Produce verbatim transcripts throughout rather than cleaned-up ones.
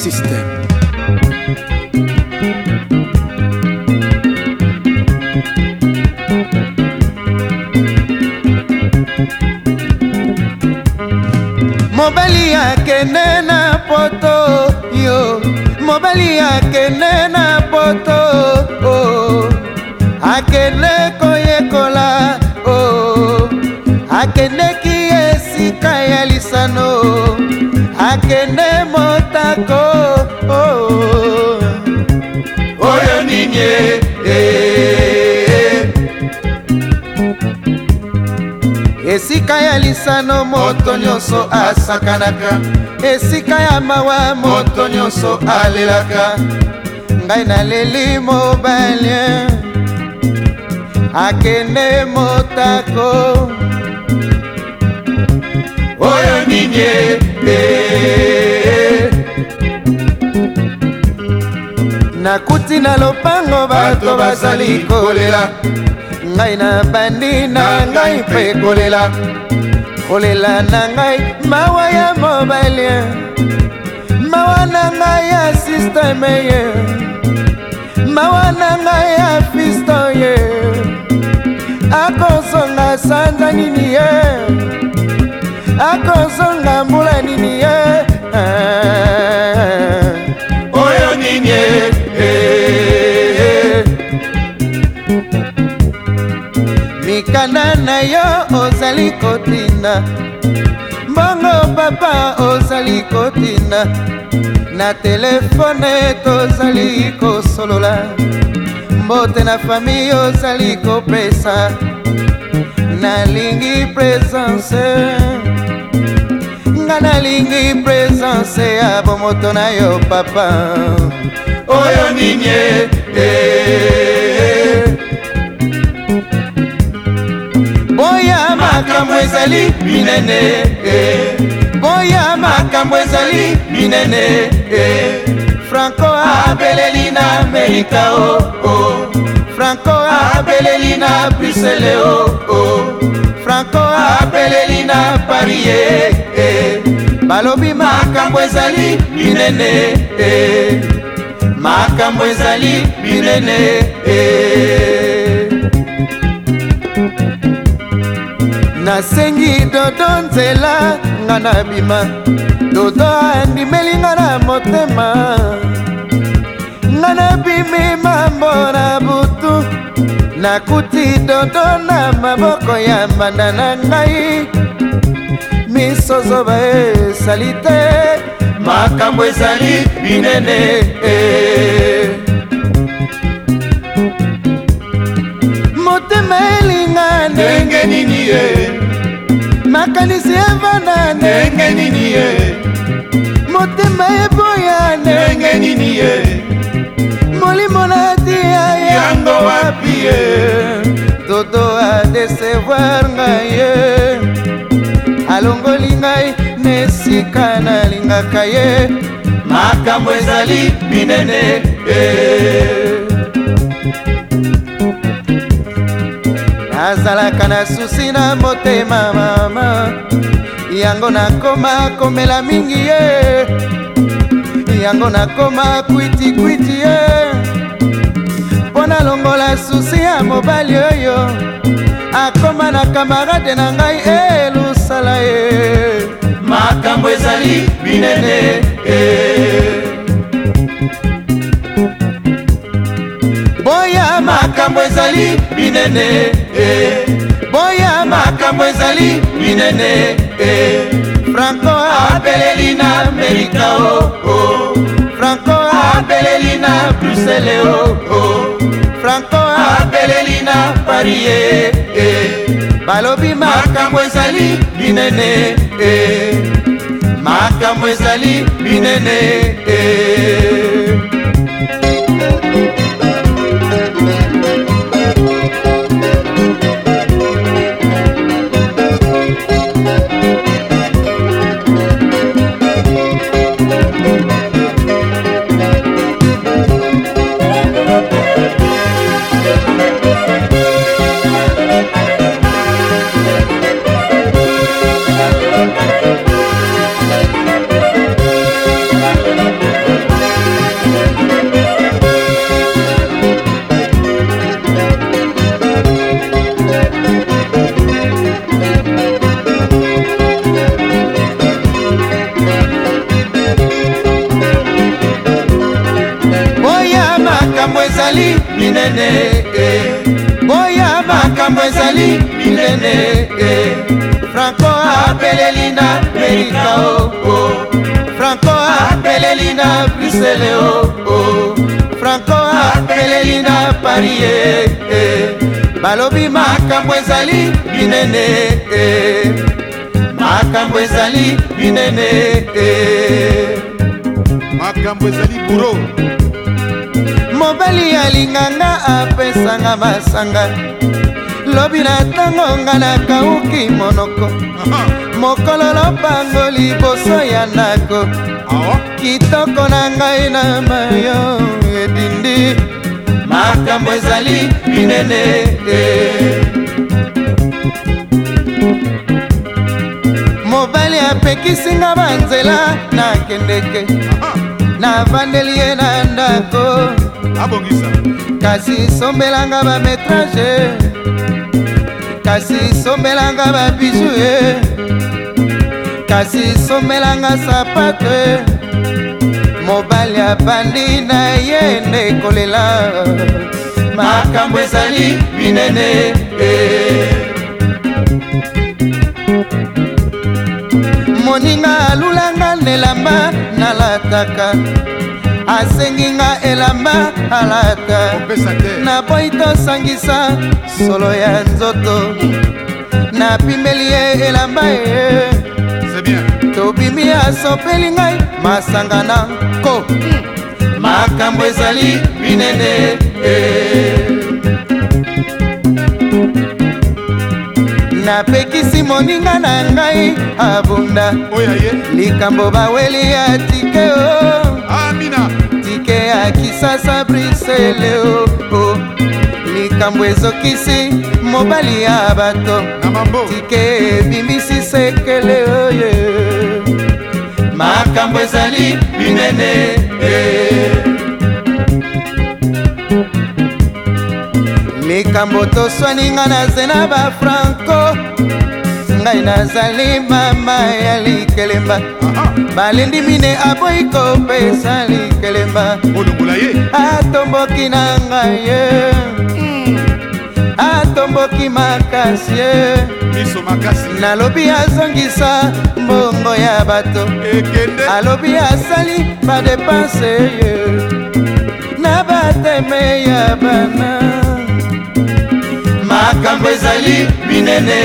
System. Mobali akende na poto yo, mobali akende na poto oh, akende koyekola oh, akende ki esika ya lisano, akende motako oh, oyo ninye eh. Esika ya lisano moto nyonso asakanaka, esika ya mawa moto nyonso alelaka. Ngai naleli mobali akende motako oyo ninye eh. Nakuti na lopango bato bazali kolela, ngai na bandi na ngai mpe kolela, kolela na ngai mawa ya mobali, mawa na ngai ya systeme ye, mawa na ngai ya fisto ye, akozonga sanza nini ye, akozonga mbula nini ye oyo nini ye mikanda na yo ozali kotinda, mbongo papa ozali kotinda, na telefone tozali kosolola, mbote na fami ozali kopesa, nalingi presence, nga nalingi presence ya bomoto na yo papa oyo ninye eh. Boya makambo ezali minene eh. Boya makambo ezali minene eh. Franco abeleli na Amerika oh, oh. Franco abeleli na Bruxelles oh, oh. Franco abeleli na Paris eh, eh. Balobi makambo ezali minene eh. Makambo ezali minene eh. Nasengi dodo nzela nga na bima, dodo andimeli nga na motema, nga na bimi mambo na butu, nakuti dodo na maboko ya mbanda na ngai, misozo esali te, makambo ezali minene eh. Motema elinga ndenge nini ye, makanisi evana ndenge nini ye, motema eboya ndenge nini ye, molimo natia yango wapi ye, dodo adesevoir ngai ye, alongoli ngai nesika nalingaka ye, makambo ezali minene eh. Nazalaka na susi na motema mama, yango nakoma komela mingi ye, yango nakoma kwiti kwiti ye, pona longola susi ya mobali oyo, akoma na kamarade na ngai elusala ye, makambo ezali minene eh. Boya makambo ezali minene eh. Boya makambo ezali minene eh. Franco abeleli na Amerika oh, oh. Franco abeleli na Bruxelles oh, oh. Franco abeleli na Paris eh, eh. Balobi makambo ezali minene eh. Makambo ezali minene eh. ezali minene Franco apeleli na Amerika o Franco apeleli na Bruxelles o Franco apeleli na Paris balobi makambo ezali minene makambo ezali minene makambo ezali buro mobali alinganga apesanga masanga lobi na ntango nga nakauki monoko mokolo lopango liboso ya ndako kitoko na ngai na mayo edindi makambo ezali minene mobali apekisinga banzela nakendeke navandeli ye na ndako abongisa kasi sombelanga bametrage kasi sombelanga babiju ye kasi sombelanga sapato mobali abandi na ye nde kolela makambo ezali minene moninga alulanga nelamba nalataka asenginga elamba alata naboyi tosangisa solo ya nzoto napimbeli ye elamba ye tobimi asopeli ngai masanga na ko makambo ezali minene napekisi moninga na ngai abunda likambo baweli ya tike o tike ya kisasa Bruxelles o likambo ezokisi mobali ya bato tike ebimisi sekele oye makambo ezali minene likambo toswaninga nazena ba Franco ngai nazali mama ya likelemba balendi mine aboyi kopesa likelemba atomboki na ngai ye atomboki makasi ye nalobi azongisa mbongo ya bato alobi asali badepanse ye na bateme ya bana makambo ezali minene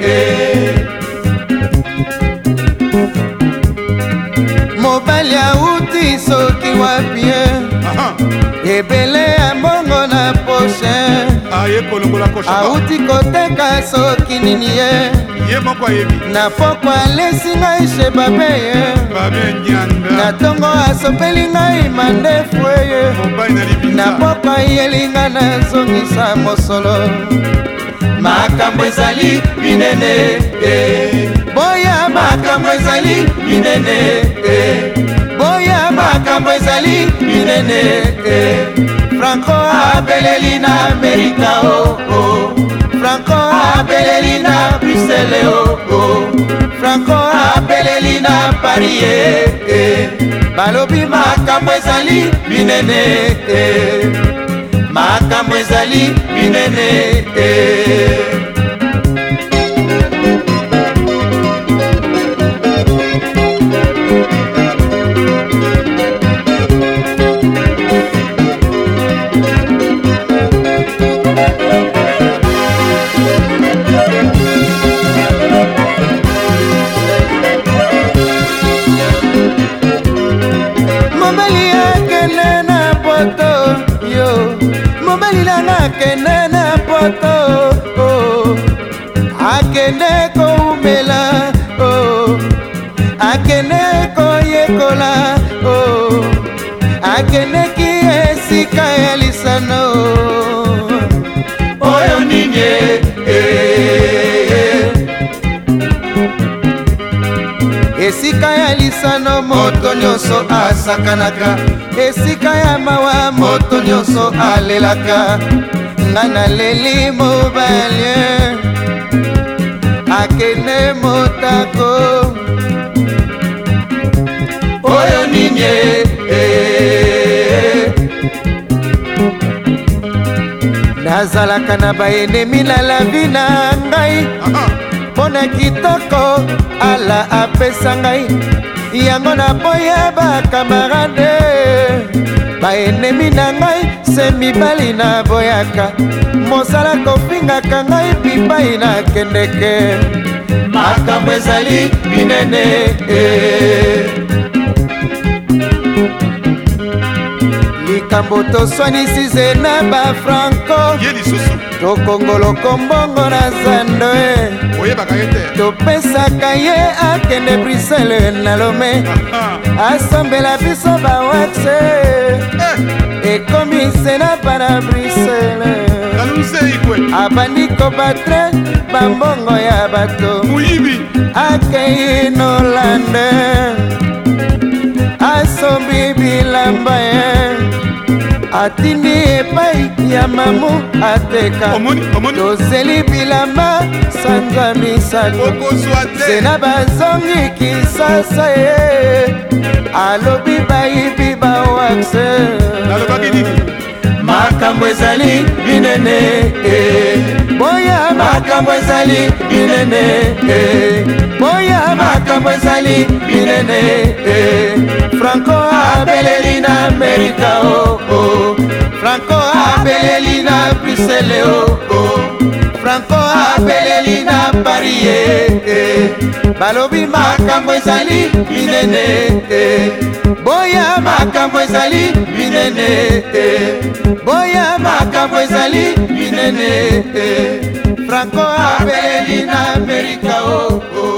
mobali auti soki wapie ebele ya mbongo na poshe auti koteka soki nini ye na poko alesi ngai she babe ye na tongo asopeli ngai mandefu eye na poko ayelinga nazongisa mosolo makambo ezali minene boya makambo ezali minene boya makambo ezali minene Franco abeleli na Amerika o Franco abeleli na Bruxelles o Franco abeleli na Paris balobi makambo ezali minene makambo ezali minene mobali akende na poto yo mobali nanga akende na poto oh. akende koumela oh. akende koyekola oh. akendeki esika ya lisano oyo ninye eh. esika ya lisano moto nyonso asakanaka esika ya mawa moto nyonso alelaka nga naleli mobali akende motako oyo ninye eh. nazalaka na baenemi na lavi na ngai mpo na kitoko ala apesa ngai yango naboya bakamarade baenemi na ngai se mibali naboyaka mosala kofingaka ngai bipai nakendeke makambo ezali minene likambo toswanisi ze na bafranco tokongoloko mbongo na zando topesaka ye akende brisele na lome asombela biso bawaxe ekomise na bana brisele abandi kobatre bambongo ya bato akei nolande asombi bilamba ye atindi epai ya mamu ateka tozeli bilamba sanza misato sena bazongi kisasa ye alobi bayibi bawaxe makambo ezali minene boya makambo ezali minene boya makambo ezali minene Franco abeleli na Amerika oh oh Franco abeleli na Bruxelles oh oh Franco abeleli na Paris eh balobi makambo ezali minene boya makambo ezali minene boya makambo ezali minene Franco abeleli na Amerika oh oh